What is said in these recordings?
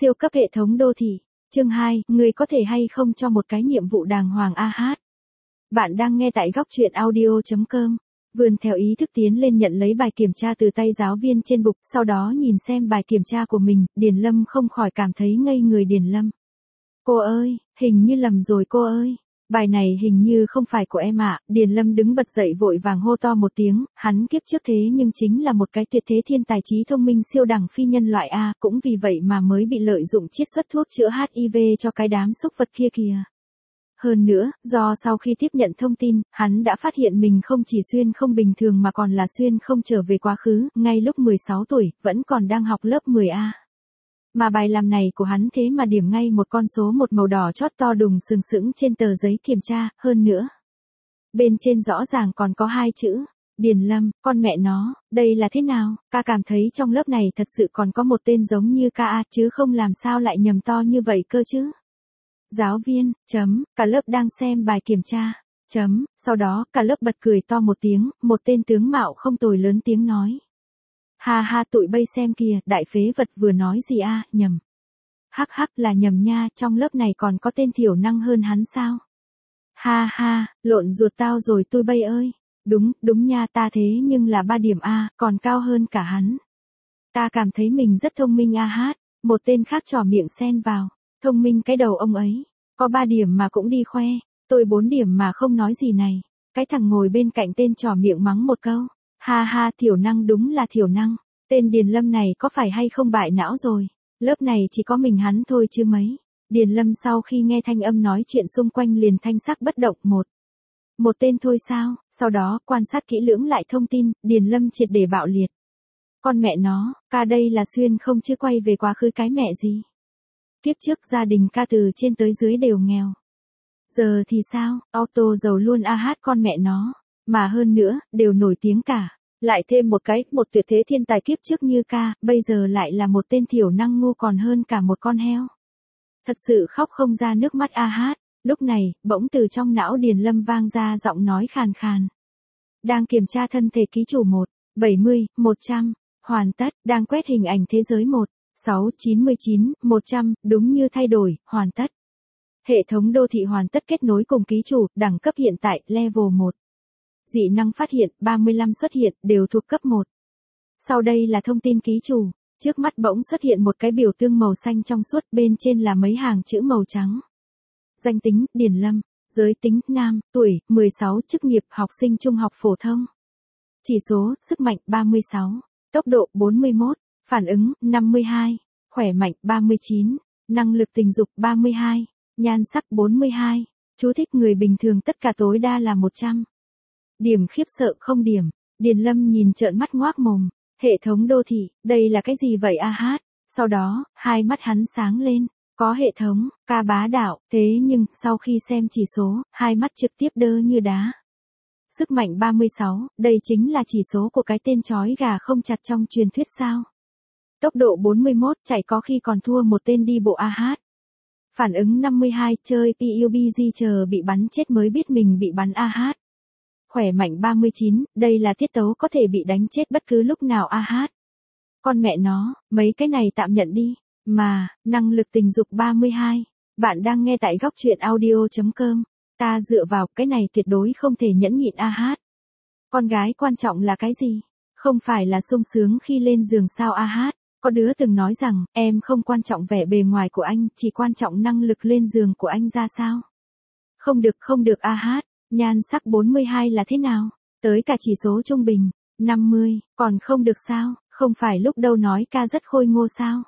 Siêu cấp hệ thống đô thị. Chương 2, người có thể hay không cho một cái nhiệm vụ đàng hoàng a hát. Bạn đang nghe tại góc truyện audio.com. Vươn theo ý thức tiến lên nhận lấy bài kiểm tra từ tay giáo viên trên bục, sau đó nhìn xem bài kiểm tra của mình, Điền Lâm không khỏi cảm thấy ngây người. Điền Lâm. Cô ơi, hình như lầm rồi cô ơi. Bài này hình như không phải của em ạ. Điền Lâm đứng bật dậy vội vàng hô to một tiếng, hắn kiếp trước thế nhưng chính là một cái tuyệt thế thiên tài trí thông minh siêu đẳng phi nhân loại A, cũng vì vậy mà mới bị lợi dụng chiết xuất thuốc chữa HIV cho cái đám xúc vật kia kìa. Hơn nữa, do sau khi tiếp nhận thông tin, hắn đã phát hiện mình không chỉ xuyên không bình thường mà còn là xuyên không trở về quá khứ, ngay lúc 16 tuổi, vẫn còn đang học lớp 10A. Mà bài làm này của hắn thế mà điểm ngay một con số một màu đỏ chót to đùng sừng sững trên tờ giấy kiểm tra, hơn nữa. Bên trên rõ ràng còn có 2 chữ. Điền Lâm, con mẹ nó, đây là thế nào? Ca cảm thấy trong lớp này thật sự còn có một tên giống như ca a chứ không làm sao lại nhầm to như vậy cơ chứ? Giáo viên, cả lớp đang xem bài kiểm tra, sau đó cả lớp bật cười to một tiếng, một tên tướng mạo không tồi lớn tiếng nói. Ha ha tụi bây xem kìa, đại phế vật vừa nói gì a, nhầm. Hắc hắc là nhầm nha, trong lớp này còn có tên thiểu năng hơn hắn sao? Ha ha, lộn ruột tao rồi tụi bây ơi. Đúng nha ta thế nhưng là 3 điểm A, còn cao hơn cả hắn. Ta cảm thấy mình rất thông minh a hát, một tên khác trỏ miệng xen vào. Thông minh cái đầu ông ấy, có 3 điểm mà cũng đi khoe, tôi 4 điểm mà không nói gì này. Cái thằng ngồi bên cạnh tên trỏ miệng mắng một câu. Ha ha thiểu năng đúng là thiểu năng, tên Điền Lâm này có phải hay không bại não rồi, lớp này chỉ có mình hắn thôi chứ mấy. Điền Lâm sau khi nghe thanh âm nói chuyện xung quanh liền thanh sắc bất động một tên thôi sao, sau đó quan sát kỹ lưỡng lại thông tin, Điền Lâm triệt để bạo liệt. Con mẹ nó, ca đây là xuyên không chứ quay về quá khứ cái mẹ gì. Kiếp trước gia đình ca từ trên tới dưới đều nghèo. Giờ thì sao, auto giàu luôn a hát con mẹ nó. Mà hơn nữa, đều nổi tiếng cả. Lại thêm một tuyệt thế thiên tài kiếp trước như ca, bây giờ lại là một tên thiểu năng ngu còn hơn cả một con heo. Thật sự khóc không ra nước mắt a hát. Lúc này, bỗng từ trong não Điền Lâm vang ra giọng nói khàn khàn. Đang kiểm tra thân thể ký chủ 70, 100, hoàn tất, đang quét hình ảnh thế giới 699, 100, đúng như thay đổi, hoàn tất. Hệ thống đô thị hoàn tất kết nối cùng ký chủ, đẳng cấp hiện tại, level 1. Dị năng phát hiện, 35 xuất hiện, đều thuộc cấp 1. Sau đây là thông tin ký chủ, trước mắt bỗng xuất hiện một cái biểu tương màu xanh trong suốt, bên trên là mấy hàng chữ màu trắng. Danh tính, Điền Lâm, giới tính, nam, tuổi, 16, chức nghiệp, học sinh trung học phổ thông. Chỉ số, sức mạnh, 36, tốc độ, 41, phản ứng, 52, khỏe mạnh, 39, năng lực tình dục, 32, nhan sắc, 42, chú thích người bình thường tất cả tối đa là 100. Điểm khiếp sợ không điểm, Điền Lâm nhìn trợn mắt ngoác mồm, hệ thống đô thị, đây là cái gì vậy a hát, sau đó, hai mắt hắn sáng lên, có hệ thống, ca bá đạo, thế nhưng, sau khi xem chỉ số, hai mắt trực tiếp đơ như đá. Sức mạnh 36, đây chính là chỉ số của cái tên chói gà không chặt trong truyền thuyết sao. Tốc độ 41, chạy có khi còn thua một tên đi bộ a hát. Phản ứng 52, chơi PUBG chờ bị bắn chết mới biết mình bị bắn a hát. Khỏe mạnh 39, đây là tiết tấu có thể bị đánh chết bất cứ lúc nào a hát. Con mẹ nó, mấy cái này tạm nhận đi. Mà, năng lực tình dục 32. Bạn đang nghe tại góc truyện audio.com. Ta dựa vào cái này tuyệt đối không thể nhẫn nhịn a hát. Con gái quan trọng là cái gì? Không phải là sung sướng khi lên giường sao a hát. Có đứa từng nói rằng, em không quan trọng vẻ bề ngoài của anh, chỉ quan trọng năng lực lên giường của anh ra sao. Không được a hát. Nhan sắc 42 là thế nào? Tới cả chỉ số trung bình, 50, còn không được sao? Không phải lúc đâu nói ca rất khôi ngô sao?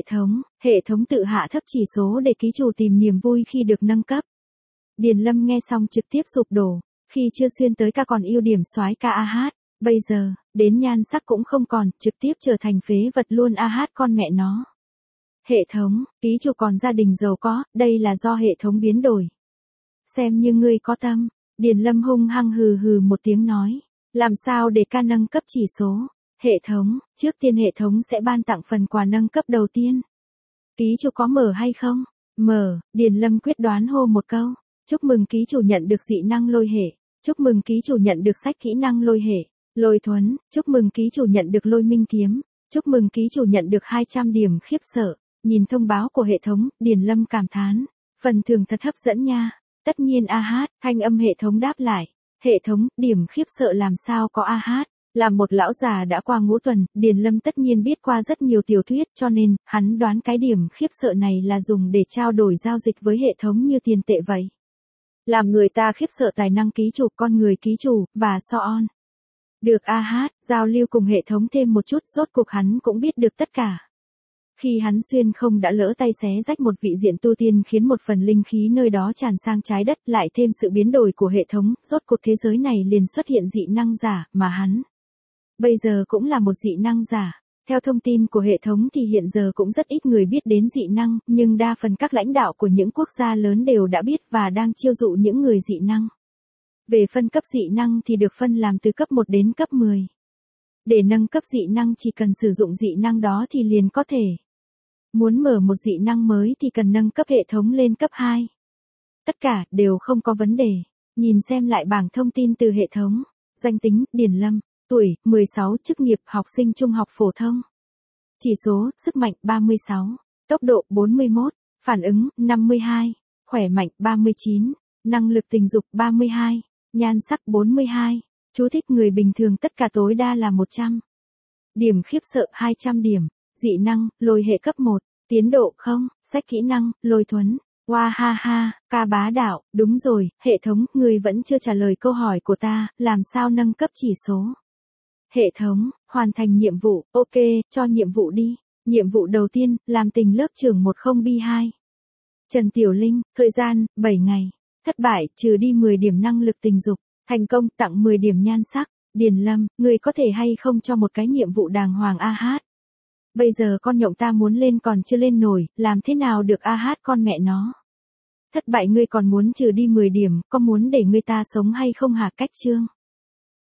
Hệ thống tự hạ thấp chỉ số để ký chủ tìm niềm vui khi được nâng cấp. Điền Lâm nghe xong trực tiếp sụp đổ, khi chưa xuyên tới ca còn ưu điểm soái ca a hát, bây giờ, đến nhan sắc cũng không còn, trực tiếp trở thành phế vật luôn a hát con mẹ nó. Hệ thống, ký chủ còn gia đình giàu có, đây là do hệ thống biến đổi. Xem như ngươi có tâm, Điền Lâm hung hăng hừ một tiếng nói, làm sao để ca nâng cấp chỉ số. Hệ thống, trước tiên hệ thống sẽ ban tặng phần quà nâng cấp đầu tiên. Ký chủ có mở hay không? Mở, Điền Lâm quyết đoán hô một câu. Chúc mừng ký chủ nhận được dị năng lôi hệ. Chúc mừng ký chủ nhận được sách kỹ năng lôi hệ. Lôi thuấn, chúc mừng ký chủ nhận được lôi minh kiếm. Chúc mừng ký chủ nhận được 200 điểm khiếp sợ. Nhìn thông báo của hệ thống, Điền Lâm cảm thán. Phần thưởng thật hấp dẫn nha. Tất nhiên a hát, thanh âm hệ thống đáp lại. Hệ thống, điểm khiếp sợ làm sao có a hát. Là một lão già đã qua ngũ tuần, Điền Lâm tất nhiên biết qua rất nhiều tiểu thuyết cho nên, hắn đoán cái điểm khiếp sợ này là dùng để trao đổi giao dịch với hệ thống như tiền tệ vậy. Làm người ta khiếp sợ tài năng ký chủ, con người ký chủ, và so on. Được a hát, giao lưu cùng hệ thống thêm một chút, rốt cuộc hắn cũng biết được tất cả. Khi hắn xuyên không đã lỡ tay xé rách một vị diện tu tiên khiến một phần linh khí nơi đó tràn sang trái đất, lại thêm sự biến đổi của hệ thống, rốt cuộc thế giới này liền xuất hiện dị năng giả, mà hắn bây giờ cũng là một dị năng giả. Theo thông tin của hệ thống thì hiện giờ cũng rất ít người biết đến dị năng, nhưng đa phần các lãnh đạo của những quốc gia lớn đều đã biết và đang chiêu dụ những người dị năng. Về phân cấp dị năng thì được phân làm từ cấp 1 đến cấp 10. Để nâng cấp dị năng chỉ cần sử dụng dị năng đó thì liền có thể. Muốn mở một dị năng mới thì cần nâng cấp hệ thống lên cấp 2. Tất cả đều không có vấn đề. Nhìn xem lại bảng thông tin từ hệ thống. Danh tính, Điền Lâm. Tuổi, 16, chức nghiệp, học sinh trung học phổ thông. Chỉ số, sức mạnh, 36. Tốc độ, 41. Phản ứng, 52. Khỏe mạnh, 39. Năng lực tình dục, 32. Nhan sắc, 42. Chú thích người bình thường tất cả tối đa là 100. Điểm khiếp sợ, 200 điểm. Dị năng, lôi hệ cấp 1. Tiến độ không, sách kỹ năng, lôi thuấn. Wow ha ha, ca bá đạo, đúng rồi, hệ thống, người vẫn chưa trả lời câu hỏi của ta, làm sao nâng cấp chỉ số. Hệ thống, hoàn thành nhiệm vụ, ok, cho nhiệm vụ đi. Nhiệm vụ đầu tiên, làm tình lớp trưởng 10B2. Trần Tiểu Linh, thời gian, 7 ngày. Thất bại, trừ đi 10 điểm năng lực tình dục. Thành công, tặng 10 điểm nhan sắc. Điền Lâm, người có thể hay không cho một cái nhiệm vụ đàng hoàng a hát. Bây giờ con nhộng ta muốn lên còn chưa lên nổi, làm thế nào được a hát con mẹ nó. Thất bại ngươi còn muốn trừ đi 10 điểm, có muốn để ngươi ta sống hay không hả Cách Chương?